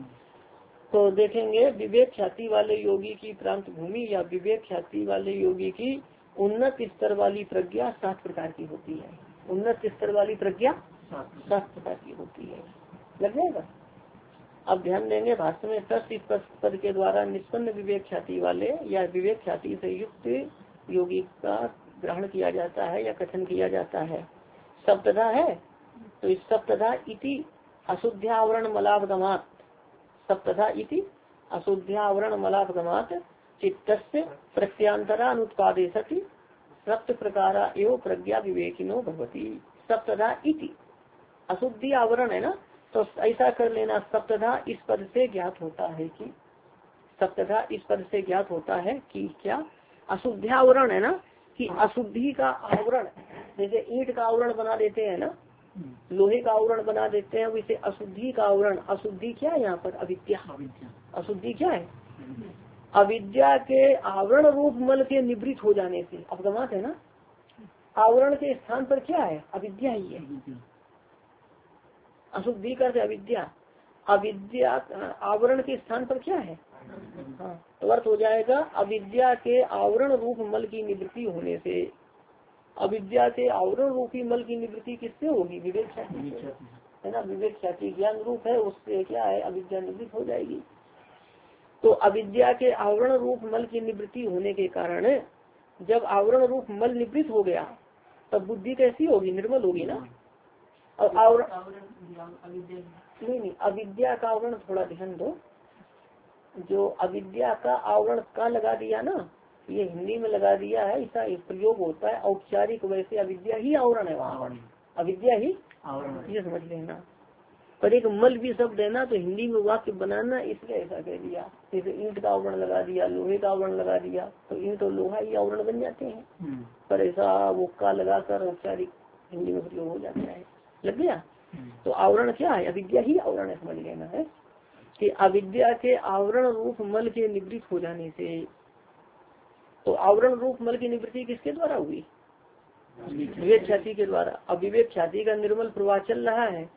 तो देखेंगे विवेक ख्याति वाले योगी की प्रांत भूमि या विवेक ख्याति वाले योगी की उन्नत स्तर वाली प्रज्ञा 7 प्रकार की होती है। उन्नत स्तर वाली प्रज्ञा 7 प्रकार की होती है। लग जाएगा। अब ध्यान देंगे भाष्य में तस् इस पद के द्वारा निष्पन्न विवेक ख्याति वाले या विवेक ख्याति से युक्त योगी का ग्रहण किया जाता है या कथन किया जाता है। सप्तधा है तो इस सप्तधा इति अशुद्ध्यावरण मलापगमात, सप्तधा इति अशुद्ध्यावरण मलापगमात चित्तस्य प्रत्यांतरानुत्पादे सति सप्त प्रकारा एवं प्रज्ञा विवेकिनो भवति। सप्तधा इति अशुद्धि आवरण है ना, तो ऐसा कर लेना। सप्तधा इस पद से ज्ञात होता है कि, सप्तधा इस पद से ज्ञात होता है कि क्या, अशुद्ध्यावरण है ना, कि अशुद्धि का आवरण, जैसे ईंट का आवरण बना देते हैं ना, लोहे का आवरण बना देते हैं, वैसे अशुद्धि का आवरण। अशुद्धि क्या है यहाँ पर, अविद्या। अशुद्धि क्या है, अविद्या के आवरण रूप मल के निवृत्त हो जाने से। अवगमात है ना, आवरण के स्थान पर क्या है, अविद्या ही है। अशुद्धि का अविद्या, अविद्या आवरण के स्थान पर क्या है, हाँ तो अर्थ हो जाएगा अविद्या के आवरण रूप मल की निवृत्ति होने से। अविद्या के आवरण रूपी मल की निवृत्ति किससे होगी, विवेक ख्याति है ना। विवेक ख्याति ज्ञान रूप है, उससे क्या है अविद्या निवृत्त हो जाएगी। तो अविद्या के आवरण रूप मल की निवृत्ति होने के कारण जब आवरण रूप मल निवृत्त हो गया तब बुद्धि कैसी होगी, निर्मल होगी ना। और आवरण नहीं, अविद्या का आवरण थोड़ा ध्यान दो, जो अविद्या का आवरण का लगा दिया ना, ये हिंदी में लगा दिया है, ऐसा प्रयोग होता है औपचारिक, वैसे अविद्या ही आवरण है वहाँ, अविद्या ही आवरण, ये समझ लेना। पर एक मल भी शब्द है ना, तो हिंदी में वाक्य बनाना इसलिए ऐसा कह दिया। जैसे ईंट का आवरण लगा दिया, लोहे का आवरण लगा दिया, तो ईंट और लोहा ही आवरण बन जाते हैं। पर ऐसा वो का लगाकर औपचारिक हिंदी में प्रयोग हो जाता है। लग गया। तो आवरण क्या है, अविद्या ही आवरण है, समझ लेना है कि अविद्या के आवरण रूप मल के निवृत्त हो जाने से। तो आवरण रूप मल की निवृत्ति किसके द्वारा हुई, विवेक ख्याति के द्वारा। अब विवेक ख्याति का निर्मल प्रवाह चल रहा है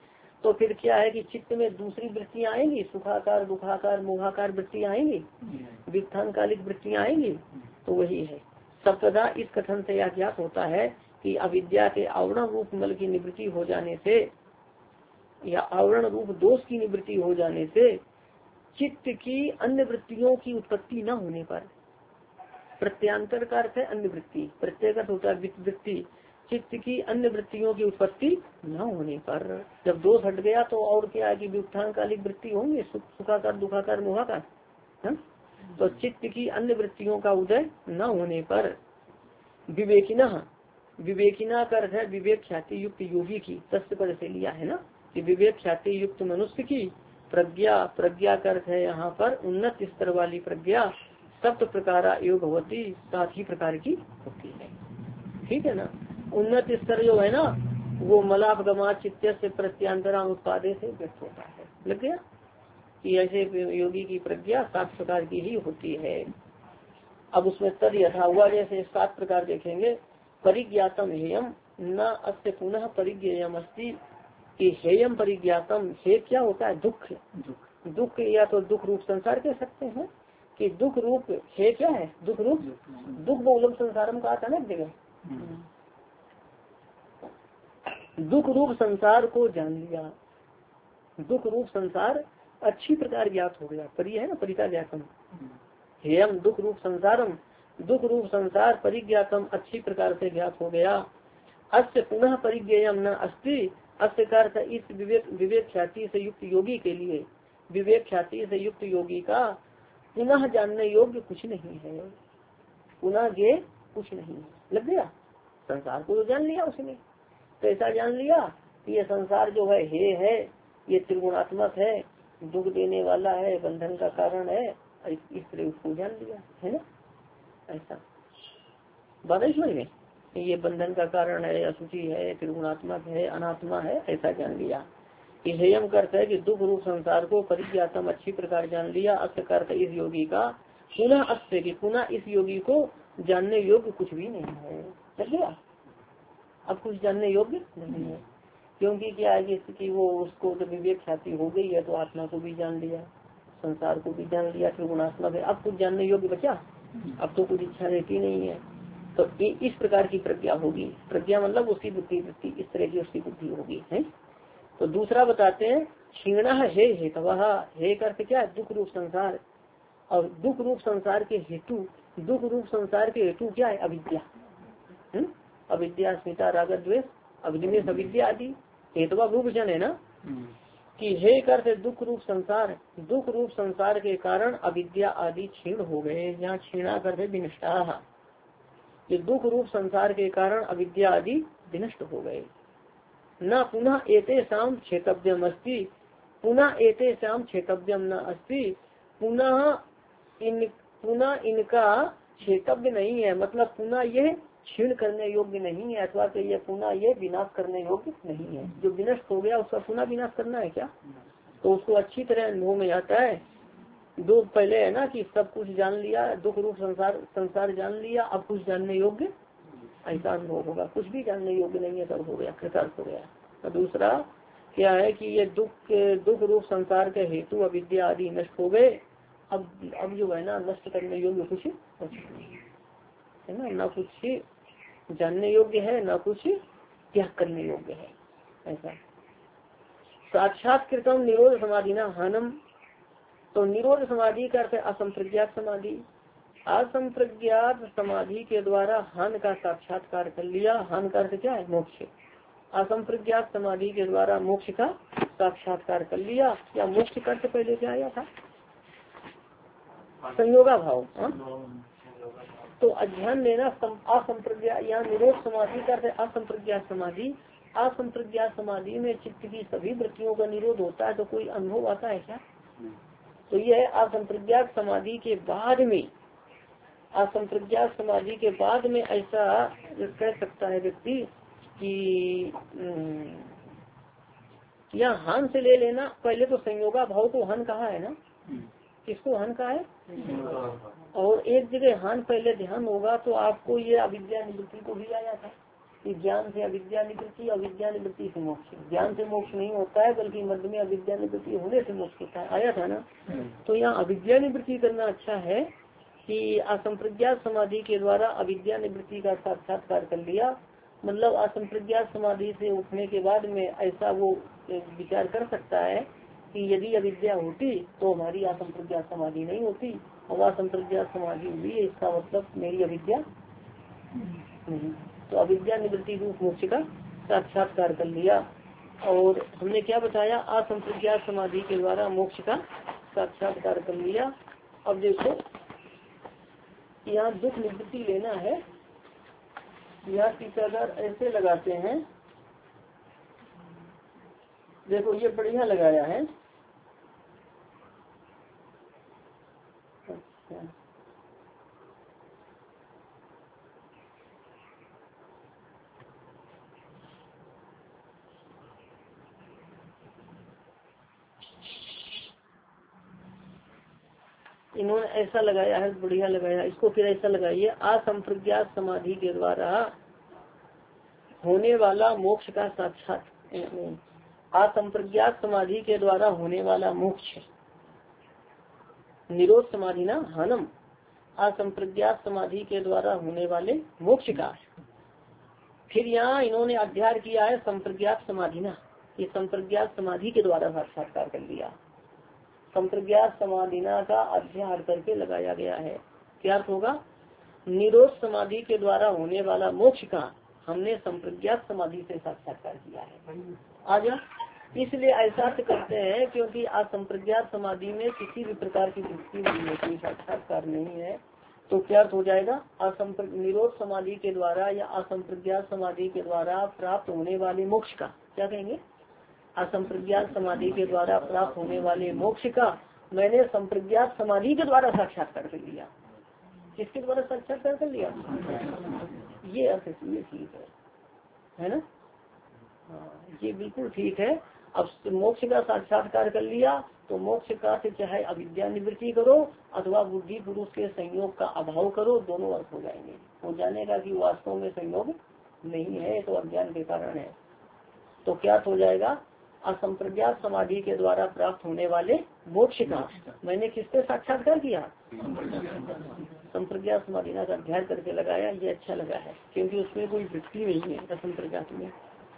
तो फिर क्या है कि चित्त में दूसरी वृत्तियां आएंगी, सुखाकार दुखाकार मोहाकार वृत्तियां आएंगी, वित्थान कालिक वृत्तियां आएंगी। तो वही है सप्तदा। इस कथन से यह ज्ञात होता है कि अविद्या के आवरण रूप मल की निवृत्ति हो जाने से या आवरण रूप दोष की निवृत्ति हो जाने से चित्त की अन्य वृत्तियों की उत्पत्ति न होने पर, प्रत्यांतर का अर्थ है अन्य वृत्ति, प्रत्यय का होता है वृत्ति, चित्त की अन्य वृत्तियों की उत्पत्ति न होने पर, जब दोष हट गया तो और क्या है कि व्युत्थान कालिक वृत्ति होंगे, सुखाकार दुखाकार मोहाकार, तो चित्त की अन्य वृत्तियों का उदय न होने पर विवेकिना, विवेकिना का अर्थ है विवेक ख्याति युक्त योगी की, तस्य पद से लिया है ना, कि विवेक ख्याति युक्त मनुष्य की प्रज्ञा, प्रज्ञा का अर्थ है यहाँ पर उन्नत स्तर वाली प्रज्ञा, सप्त प्रकार योग होती, 7 प्रकार की होती है। ठीक है ना। उन्नत स्तर जो है ना वो मलापगमा चित्त से प्रत्यांतरा उत्पादे से व्यक्त होता है। लग गया कि ऐसे योगी की प्रज्ञा 7 प्रकार की ही होती है। अब उसमें तद यथा हुआ, जैसे 7 प्रकार देखेंगे। परिज्ञातम हेयम न अस्य पुनः परिज्ञेयम अस्ति, कि हेयम परिज्ञातम, हे क्या होता है दुख, दुख या तो दुख रूप संसार कह सकते हैं, कि दुख रूप हे क्या है, दुख रूप, दुख बहुलम संसारम का आता है ना जगह, दुख रूप संसार को जान लिया, दुख रूप संसार अच्छी प्रकार ज्ञात हो गया। परि है ना, परिता ज्ञातम, हेयम दुख रूप संसारम, दुख रूप संसार परिज्ञातम अच्छी प्रकार से ज्ञात हो गया। अस्य पुनः परिज्ञेयम न अस्ति, अस्य का अर्थ इस विवेक ख्याति से युक्त योगी के लिए, विवेक ख्याति से युक्त योगी का पुनः जानने योग्य कुछ नहीं है, पुनः ये कुछ नहीं है। लग गया, संसार को तो जान लिया उसने, तो ऐसा जान लिया कि ये संसार जो है ये त्रिगुणात्मक है, दुख देने वाला है, बंधन का कारण है, इस तरह उसको जान लिया है ना। ऐसा बात समझ में, ये बंधन का कारण है, अशुचि है, त्रिगुणात्मक है, अनात्मा है, ऐसा जान लिया। हेयम करता है कि दुख रूप संसार को परिज्ञातम अच्छी प्रकार जान लिया। अस्य करता इस योगी का, पुनः अस्य की पुनः इस योगी को जानने योग्य कुछ भी नहीं है। लग गया, अब कुछ जानने योग्य नहीं है, क्योंकि क्या है कि वो उसको जब विवेक ख्याति हो गई है तो आत्मा को भी जान लिया, संसार को भी जान लिया, त्रिगुणात्मक है, अब कुछ जानने योग्य बचा, अब तो कुछ इच्छा रहती नहीं है। तो इस प्रकार की प्रज्ञा होगी, प्रज्ञा मतलब उसकी बुद्धि वृत्ति, इस तरह की उसकी बुद्धि होगी है। तो दूसरा बताते हैं क्षीणा है हेतवः, हे करते क्या है दुख रूप संसार, और दुख रूप संसार के हेतु, दुख रूप संसार के हेतु क्या है अविद्या, अविद्या स्मिता राग द्वेष अविनिवेश अविद्या आदि हेतवा रूप जन है ना, कि हे करते दुख रूप संसार, दुख रूप संसार के कारण अविद्या आदि क्षीण हो गए। यहाँ क्षीणा करते विनष्टा, ये दुख रूप संसार के कारण अविद्या आदि विनष्ट हो गए। न पुनः एते शाम क्षेत्रव्यम अस्ति, पुनः एते शाम क्षेत्रव्यम न अस्ति, पुनः इनका क्षेत्रव्य नहीं है, मतलब पुनः ये क्षीण करने योग्य नहीं है, अथवा तो ये पुनः ये विनाश करने योग्य नहीं है। जो विनष्ट हो गया उसका पुनः विनाश करना है क्या, तो उसको अच्छी तरह अनुभव में आता है। दो पहले है ना कि सब कुछ जान लिया, दुख रूप संसार जान लिया, अब कुछ जानने योग्य ऐसा अनुभव होगा, कुछ भी जानने योग्य नहीं है, सब हो गया, कृतार्थ हो गया। और दूसरा क्या है कि ये दुख रूप संसार के हेतु अविद्या आदि नष्ट हो गए, अब जो है ना नष्ट करने योग्य कुछ है ना, न कुछ जानने योग्य है, न कुछ त्याग करने योग्य है। ऐसा साक्षात्कृतम निरोध समाधि ना हानम, तो निरोध समाधि का अर्थ असंप्रज्ञात समाधि, असंप्रज्ञात समाधि के द्वारा हान का साक्षात्कार कर लिया। हान का अर्थ क्या है मोक्ष, असंप्रज्ञात समाधि के द्वारा मोक्ष का साक्षात्कार कर लिया। या मोक्ष का अर्थ पहले क्या आया था, संयोगा भाव, तो अध्ययन लेना असंप्रज्ञा, यहाँ निरोध समाधि का अर्थ असंप्रज्ञात समाधि, असंप्रज्ञात समाधि में चित्त की सभी वृत्तियों का निरोध होता है, तो कोई अनुभव आता है क्या, तो यह असंप्रज्ञात समाधि के बाद में, असंप्रज्ञात समाधि के बाद में ऐसा कह सकता है व्यक्ति कि यहाँ हन से ले लेना। पहले तो संयोगा भाव को हन कहा है ना, किसको हन कहा है, और एक जगह हन पहले ध्यान होगा तो आपको ये अविद्या निवृत्ति को भी आया था, कि ज्ञान से अविद्या निवृत्ति, अविद्या निवृत्ति से मोक्ष। ज्ञान से मोक्ष नहीं होता है, बल्कि मध्य में अविद्या निवृत्ति होने से मोक्ष होता है। आया था ना। तो यहाँ अविद्या निवृत्ति करना अच्छा है कि असंप्रज्ञात समाधि के द्वारा अविद्या निवृत्ति का साक्षात्कार कर लिया। मतलब असंप्रज्ञात समाधि से उठने के बाद में ऐसा वो विचार कर सकता है कि यदि अविद्या होती तो हमारी असंप्रज्ञात समाधि नहीं होती, और असंप्रज्ञात समाधि हुई है, इसका मतलब मेरी अविद्या नहीं। तो अविद्या निवृत्ति रूप मोक्ष का साक्षात्कार कर लिया। और हमने क्या बताया, असंप्रज्ञात समाधि के द्वारा मोक्ष का साक्षात्कार कर लिया। अब देखो यहाँ दुख निवृत्ति लेना है। यहाँ टीकाकार ऐसे लगाते हैं, देखो ये बढ़िया लगाया है। अच्छा इन्होंने ऐसा लगाया है, बढ़िया लगाया। इसको फिर ऐसा लगाइए, असंप्रज्ञात समाधि के द्वारा होने वाला मोक्ष का साक्षात, असंप्रज्ञात समाधि के द्वारा होने वाला मोक्ष, निरोध समाधि ना हनम, असंप्रज्ञात समाधि के द्वारा होने वाले मोक्ष का। फिर यहाँ इन्होंने अध्ययन किया है संप्रज्ञात समाधि ना, ये संप्रज्ञात समाधि के द्वारा साक्षात्कार कर लिया। संप्रज्ञात समाधिना का अध्ययन करके लगाया गया है। क्या अर्थ होगा, निरोध समाधि के द्वारा होने वाला मोक्ष का हमने संप्रज्ञात समाधि से साक्षात्कार किया है। आजा इसलिए ऐसा करते हैं क्योंकि असंप्रज्ञात समाधि में किसी भी प्रकार की वृत्ति नहीं है, कोई साक्षात्कार नहीं है। तो क्या अर्थ हो जाएगा, निरोध समाधि के द्वारा या असंप्रज्ञात समाधि के द्वारा प्राप्त होने वाले मोक्ष का, क्या कहेंगे, असंप्रज्ञात समाधि के द्वारा प्राप्त होने वाले मोक्ष का मैंने संप्रज्ञात समाधि के द्वारा साक्षात्कार कर लिया। किसके द्वारा साक्षात्कार कर लिया, ये अर्थ ये ठीक है ना। हाँ ये बिल्कुल ठीक है। अब मोक्ष का साक्षात्कार कर लिया तो मोक्ष का से चाहे अविद्या निवृत्ति करो अथवा बुद्धि पुरुष के संयोग का अभाव करो, दोनों अर्थ हो जाएंगे। हो जाने का कि वास्तव में संयोग नहीं है, तो अज्ञान के कारण है। तो क्या हो जाएगा, असंप्रज्ञात समाधि के द्वारा प्राप्त होने वाले मोक्ष का मैंने किससे साक्षात्कार किया, संप्रज्ञात समाधि का अध्ययन करके लगाया। ये अच्छा लगा है क्योंकि उसमें कोई वृत्ति नहीं है असंप्रज्ञात में।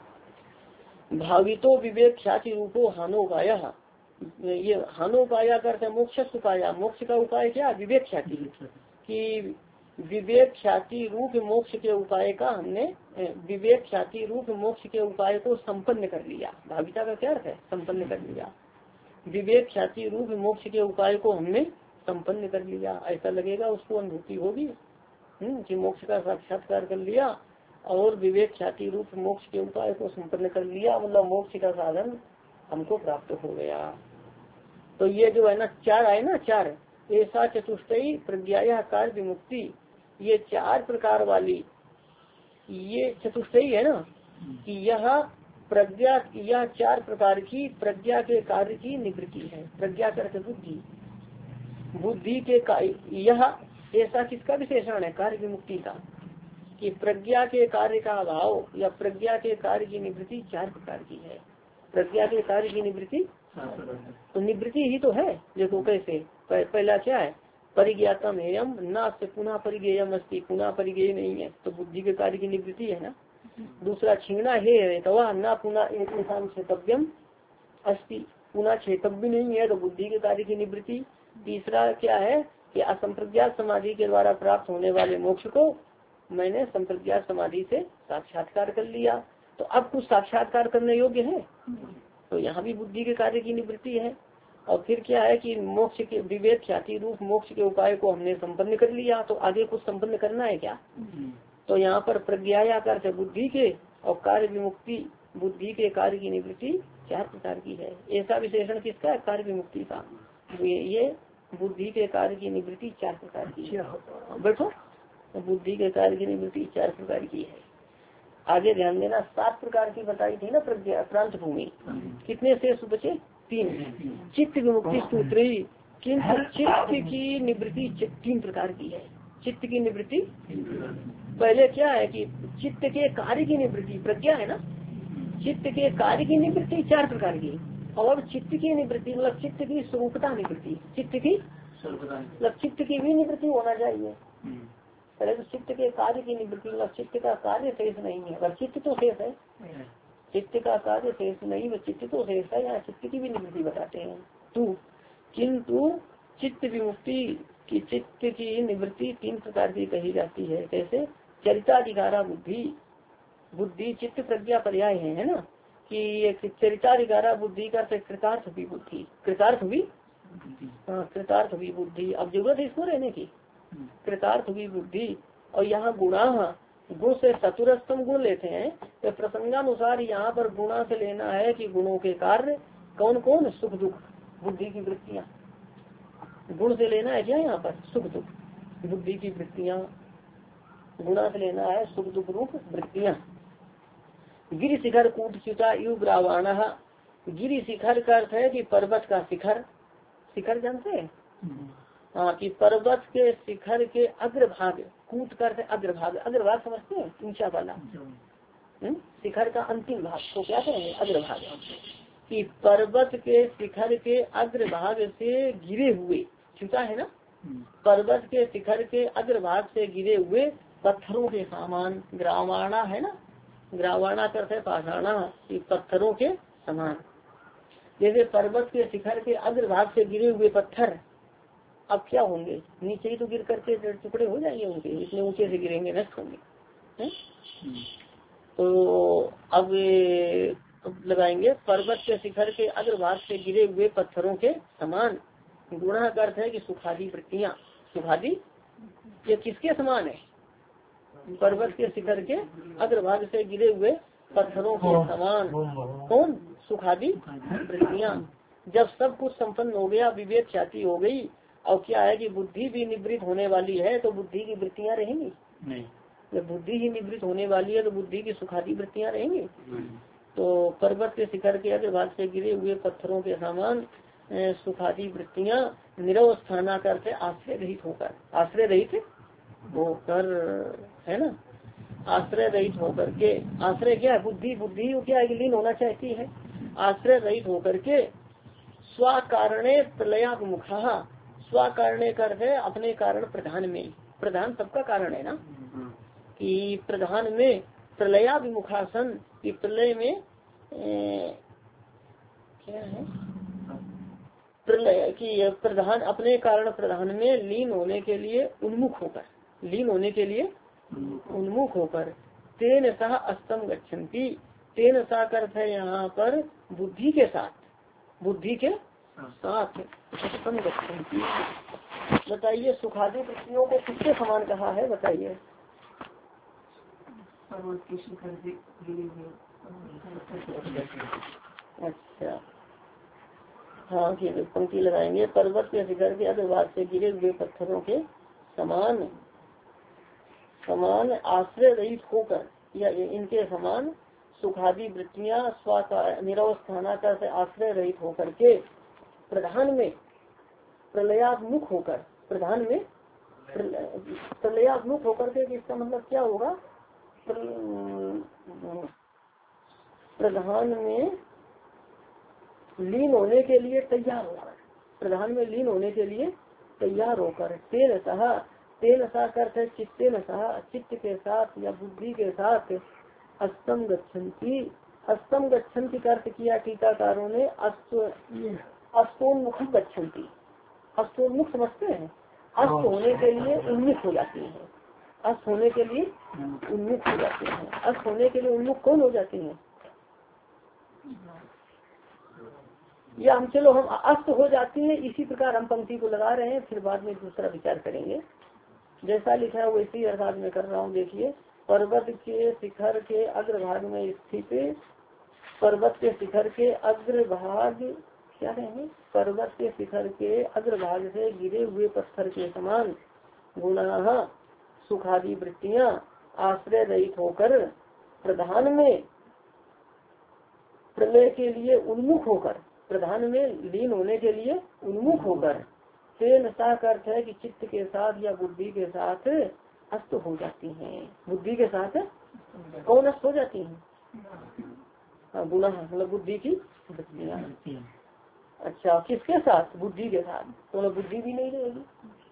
भावितो विवेक ख्याति रूपो हानोपाय, ये हानोपाया करते मोक्ष उपाया, मोक्ष का उपाय क्या, विवेक ख्याति, कि विवेक ख्याति रूप मोक्ष के उपाय का हमने विवेक ख्याति रूप मोक्ष के उपाय को संपन्न कर लिया। भाविता का क्या अर्थ है, संपन्न कर लिया। विवेक ख्याति रूप मोक्ष के उपाय को हमने संपन्न कर लिया, ऐसा लगेगा उसको अनुभूति होगी कि मोक्ष का साक्षात्कार कर लिया और विवेक ख्याति रूप मोक्ष के उपाय को संपन्न कर लिया, मतलब मोक्ष का साधन हमको प्राप्त हो गया। तो ये जो है ना चार आए ना, चार ऐसा चतुष्टयी प्रज्ञा कार्य विमुक्ति, ये चार प्रकार वाली ये चतुष्टयी है ना, कि यह प्रज्ञा, यह चार प्रकार की प्रज्ञा के कार्य की निवृत्ति है। प्रज्ञा करके बुद्धि, बुद्धि के यह ऐसा किसका विशेषण है, कार्य विमुक्ति का, कि प्रज्ञा के कार्य का अभाव या प्रज्ञा के कार्य की निवृत्ति चार प्रकार की है। प्रज्ञा के कार्य की निवृत्ति, तो निवृत्ति ही तो है। देखो कैसे, पहला क्या है, परिज्ञातम हेयम न से पुनः परिज्ञेयम अस्ति, पुनः परिज्ञेय नहीं है तो बुद्धि के कार्य की निवृत्ति है ना। दूसरा छीना है तो न पुनः एक निशान क्षेत्रव्यम अस्ति, पुनः क्षेत्रव्य नहीं है तो बुद्धि के कार्य की निवृत्ति। तीसरा क्या है कि असंप्रज्ञात समाधि के द्वारा प्राप्त होने वाले मोक्ष को मैंने संप्रज्ञात समाधि से साक्षात्कार कर लिया। तो अब कुछ साक्षात्कार करने योग्य है, तो यहाँ भी बुद्धि के कार्य की निवृत्ति है। और फिर क्या है कि मोक्ष के विवेक ख्याति रूप मोक्ष के उपाय को हमने संपन्न कर लिया, तो आगे कुछ संपन्न करना है क्या। तो यहाँ पर प्रज्ञा कार्य बुद्धि के और कार्य विमुक्ति, बुद्धि के कार्य की निवृत्ति चार प्रकार की है। ऐसा विशेषण किसका है, कार्य विमुक्ति का। ये बुद्धि के कार्य की निवृत्ति चार प्रकार की है। बैठो, बुद्धि के कार्य की निवृत्ति चार प्रकार की है। आगे ध्यान देना, 7 प्रकार की बताई थी ना प्रज्ञा प्रांत भूमि, कितने शेष बचे, 3। चित्त विमुक्ति सूत्र, किंतु चित्त की निवृत्ति 3 प्रकार की है। चित्त की निवृत्ति पहले क्या है कि चित्त के कार्य की निवृत्ति, प्रज्ञा है ना, चित्त के कार्य की निवृत्ति 4 प्रकार की, और चित्त की निवृत्ति मतलब चित्त की स्वरूपता निवृत्ति, चित्त की मतलब चित्त की भी निवृत्ति होना चाहिए। पहले तो चित्त के कार्य की निवृत्ति मतलब चित्त का कार्य शेष नहीं है, अगर चित्त तो शेष है, चित्त का कार्य शेष नहीं है, चित्त तो शेष है, यहाँ चित्त की भी निवृत्ति बताते हैं। किंतु चित्त विमुक्ति की, चित्त की निवृत्ति 3 प्रकार की कही जाती है। कैसे? चरिताधिकारा बुद्धि, बुद्धि चित्त प्रज्ञा पर्याय है ना, कि चरिताधिकारा बुद्धि का कृतार्थ भी बुद्धि, कृतार्थ भी, हाँ कृतार्थ भी बुद्धि, अब जरूरत है इसको रहने की, कृतार्थ भी बुद्धि। और यहाँ गुणा, गुण से चतुरस्तम गुण लेते हैं, तो प्रसंगानुसार यहाँ पर गुणा से लेना है कि गुणों के कार्य कौन कौन, सुख दुख बुद्धि की वृत्तियाँ, गुण से लेना है क्या यहाँ पर, सुख दुख बुद्धि की वृत्तियाँ, गुणा से लेना है सुख दुख रूप वृत्तियाँ। गिरि शिखर कूटच्युता युग रावण, गिरि शिखर का अर्थ है कि पर्वत का शिखर, शिखर जानते हैं, हाँ, कि पर्वत के शिखर के अग्रभाग, कूट करते अग्रभाग, अग्रभाग समझते हैं, ऊंचा वाला, शिखर का अंतिम भाग तो क्या करेंगे, अग्रभाग, कि पर्वत के शिखर के अग्रभाग से गिरे हुए, च्युता है ना, पर्वत के शिखर के अग्रभाग से गिरे हुए पत्थरों के समान, ग्रावाणा है ना, ग्रावाणा करते पाषाणा, कि पत्थरों के समान। जैसे पर्वत के शिखर के अग्रभाग से गिरे हुए पत्थर अब क्या होंगे, नीचे ही तो गिर करके टुकड़े हो जाएंगे उनके, इतने ऊंचे से गिरेंगे, नष्ट होंगे। तो अब लगाएंगे पर्वत के शिखर के अग्रभाग से गिरे हुए पत्थरों के समान। गुणा का अर्थ है कि सुखादि वृत्तियाँ, सुखादि ये किसके समान है, पर्वत के शिखर के अग्रभाग से गिरे हुए पत्थरों के समान, कौन, सुखादि वृत्तियाँ। जब सब कुछ संपन्न हो गया, विवेक ख्याति हो गई, और क्या है कि बुद्धि भी निवृत्त होने वाली है, तो बुद्धि की वृत्तियाँ रहेंगी नहीं, जब बुद्धि ही निवृत्त होने वाली है तो बुद्धि की सुखादि वृत्तियाँ रहेंगी। तो पर्वत के शिखर के अग्रभाग से गिरे हुए पत्थरों के समान सुखादि वृत्तियाँ निरवस्थाना करते आश्रय रहित होकर, आश्रय रहित होकर है ना, आश्रय रहित होकर के, आश्रय क्या है, बुद्धि, बुद्धि क्या है, लीन होना चाहती है, आश्रय रहित होकर के स्वकारणे प्रलयाभिमुखा, स्वकारणे करते अपने कारण प्रधान में, प्रधान सबका कारण है ना, कि प्रधान में प्रलयाभिमुखासन, कि प्रलय में क्या है, प्रलय की प्रधान, अपने कारण प्रधान में लीन होने के लिए उन्मुख होकर, लीन होने के लिए उन्मुख होकर, तेन सह अस्तम गच्छन्ति, तेन सा अर्थ है यहाँ पर बुद्धि के साथ, बुद्धि के साथ अस्तम गच्छन्ति। बताइए सुखादि वृत्तियों को किसके समान कहा है, बताइए। अच्छा हाँ, पंक्ति लगाएंगे, पर्वत के शिखर के अग्रभाग से गिरे हुए पत्थरों के समान, समान आश्रय रहित होकर, या इनके समान सुखादि वृत्तियाँ निरवस्थाना से आश्रय रहित होकर के प्रधान में प्रलयात्मुख होकर, प्रधान में प्रलयात्मुख होकर के, इसका मतलब क्या होगा, प्रधान में लीन होने के लिए तैयार होकर, प्रधान में लीन होने के लिए तैयार होकर, तेन सह, तेन सा करते चित्तेन सह, चित्त के साथ या बुद्धि के साथ, अस्तम गच्छन्ति, अस्तम गच्छन्ति का अर्थ किया टीकाकारों ने अस्तोन्मुख गच्छन्ति, अस्तोन्मुख समझते हैं, अस्त होने के लिए उन्मुख हो जाती है, अस्त होने के लिए उन्मुख हो जाते हैं, अस्त होने के लिए उन्मुख कौन हो जाती है, या हम चलो हम अस्त हो जाती है, इसी प्रकार हम पंक्ति को लगा रहे हैं, फिर बाद में दूसरा विचार करेंगे। जैसा लिखा है वैसे ही अर्थात में कर रहा हूँ। देखिए, पर्वत के शिखर के अग्रभाग में स्थित, पर्वत के शिखर के अग्रभाग क्या रहेंगे, पर्वत के शिखर के अग्रभाग से गिरे हुए पत्थर के समान गुणा सुखादि वृत्तियाँ आश्रय रहित होकर प्रधान में प्रलय के लिए उन्मुख होकर, प्रधान में लीन होने के लिए उन्मुख होकर, तेन सा का अर्थ है कि चित्त के साथ या बुद्धि के साथ अस्त हो जाती हैं। बुद्धि के साथ कौन अस्त हो जाती हैं? गुना मतलब बुद्धि की वृत्तियाँ। अच्छा, किसके साथ? बुद्धि के साथ। तो बुद्धि भी नहीं रहेगी,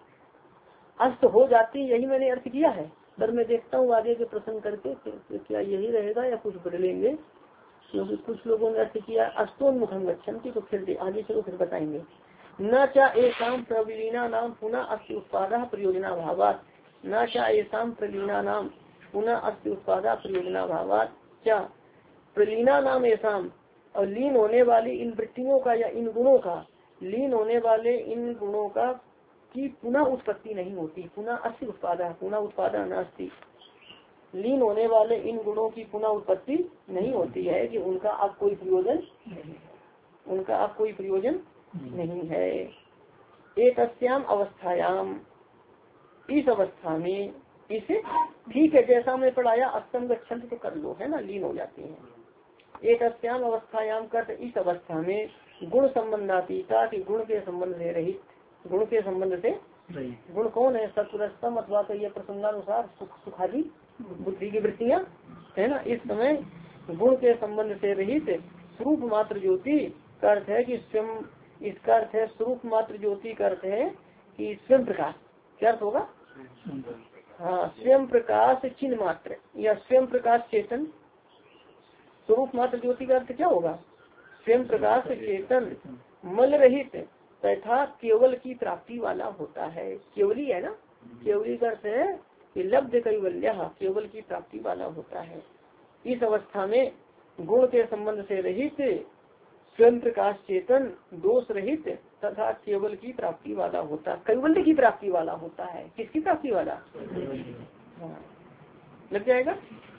अस्त हो जाती। यही मैंने अर्थ किया है। पर मैं देखता हूँ आगे के प्रश्न करके क्या यही रहेगा या कुछ बदलेंगे, क्योंकि कुछ लोगों ने अर्थ किया अस्तोन्मुखम गच्छन्ति, तो फिर आगे चलो फिर बताएंगे। न चा एसाम प्रविलीना नाम पुनः अस्थि उत्पादा प्रयोजना भावात, न चा एसाम प्रलीना नाम पुनः अस्थि उत्पादा प्रयोजना भावात। क्या प्रलीना नाम एसाम, और लीन होने वाली इन वृत्तियों का या इन गुणों का, लीन होने वाले इन गुणों का की पुनः उत्पत्ति नहीं होती। पुनः अस्थि उत्पादा, पुनः उत्पादा नास्ति। लीन होने वाले इन गुणों की पुनः उत्पत्ति नहीं होती है कि उनका अब कोई प्रयोजन नहीं है, उनका अब कोई प्रयोजन नहीं है। एक अस्याम अवस्थायाम, इस अवस्था में, इसे ठीक है जैसा मैं पढ़ाया अस्तम गच्छन्ति तो कर लो, है ना, लीन हो जाती है। एक अस्याम अवस्थायाम कर, इस अवस्था में गुण संबंधातीता की गुण के संबंध से रहित, गुण के संबंध से गुण कौन है? सत्पुरस्तम अथवा तो यह प्रसंगानुसार सुखादि बुद्धि की वृत्तियाँ, है ना। इस समय गुण के संबंध से रहित स्वरूप मात्र ज्योति का अर्थ है कि स्वयं, इसका अर्थ है स्वरूप मात्र ज्योति का अर्थ है कि स्वयं प्रकाश। क्या अर्थ होगा? हाँ, स्वयं प्रकाश चिन्ह मात्र या स्वयं प्रकाश चेतन। स्वरूप मात्र ज्योति का अर्थ क्या होगा? स्वयं प्रकाश चेतन मल रहित तथा केवल की प्राप्ति वाला होता है। केवली है ना, केवली का अर्थ है कि लब्ध कैवल्य, केवल की प्राप्ति वाला होता है। इस अवस्था में गुण के संबंध से रहित स्वयं प्रकाश चेतन दोष रहित तथा केवल की प्राप्ति वाला होता, कैवल्य की प्राप्ति वाला होता है। किसकी प्राप्ति वाला? हाँ, लग जाएगा।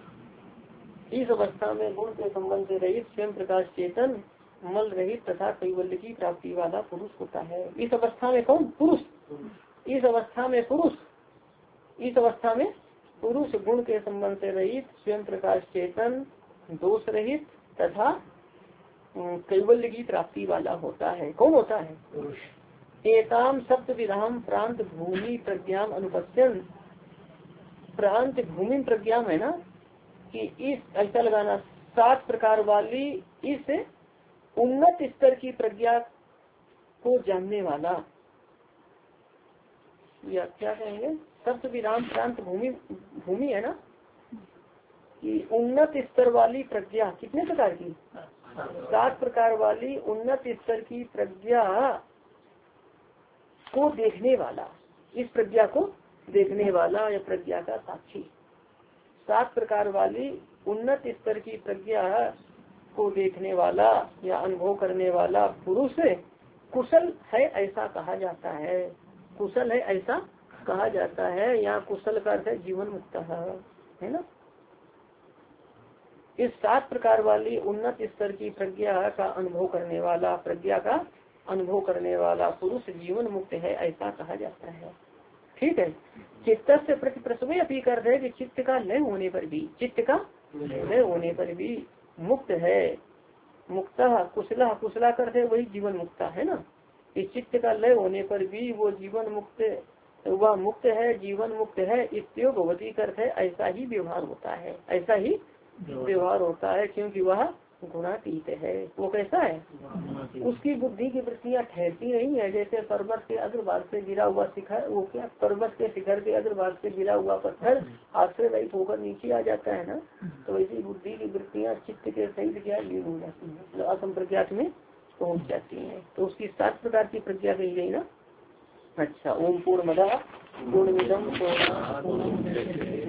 इस अवस्था में गुण के संबंध से रहित स्वयं प्रकाश चेतन मल रहित तथा कैवल्य की प्राप्ति वाला पुरुष होता है। इस अवस्था में कौन? पुरुष। इस अवस्था में पुरुष, इस अवस्था में पुरुष गुण के संबंध से रहित स्वयं प्रकाश चेतन दोष रहित तथा कैवल्य की प्राप्ति वाला होता है। कौन होता है? एताम सप्त विधाम प्रांत भूमि प्रज्ञाम अनुपस्यन, प्रांत भूमि प्रज्ञाम है ना, कि इस ऐसा लगाना 7 प्रकार वाली इस उन्नत स्तर की प्रज्ञा को जानने वाला, या क्या कहेंगे, सप्त विधाम प्रांत भूमि, भूमि है ना, कि उन्नत स्तर वाली प्रज्ञा कितने प्रकार की? 7 प्रकार वाली उन्नत स्तर की प्रज्ञा को देखने वाला, इस प्रज्ञा को देखने वाला या प्रज्ञा का साक्षी। 7 प्रकार वाली उन्नत स्तर की प्रज्ञा को देखने वाला या अनुभव करने वाला पुरुष कुशल है ऐसा कहा जाता है। कुशल है ऐसा कहा जाता है। यहाँ कुशल का अर्थ है जीवन मुक्त है ना। इस 7 प्रकार वाली उन्नत स्तर की प्रज्ञा का अनुभव करने वाला, प्रज्ञा का अनुभव करने वाला पुरुष जीवन मुक्त है ऐसा कहा जाता है। ठीक है। चित्त से प्रति प्रसव अपनी कर है कि चित्त का लय होने पर भी, चित्त का लय होने पर भी मुक्त है। मुक्ता कुशला, कुशला करते वही जीवन मुक्ता है ना। इस चित्त का लय होने पर भी वो जीवन मुक्त, वह मुक्त है, जीवन मुक्त है। इत्यो भगवती करते ऐसा ही व्यवहार होता है, ऐसा ही व्यवहार होता है, क्योंकि वह गुणातीत है। वो कैसा है? उसकी बुद्धि की वृत्तियाँ ठहरती नहीं है। जैसे पर्वत के अग्रभाग से गिरा हुआ शिखर, वो क्या पर्वत के शिखर के अग्रभाग से गिरा हुआ पत्थर आश्रय रहित होकर नीचे आ जाता है ना, तो वैसी बुद्धि की वृत्तियाँ चित्त के सहित क्या लीन हो जाती है, मतलब असंप्रज्ञात में पहुँच जाती है। तो उसकी 7 प्रकार की प्रज्ञा कही गई ना। अच्छा, ओम पूर्णमदः पूर्णमिदं पूर्णात्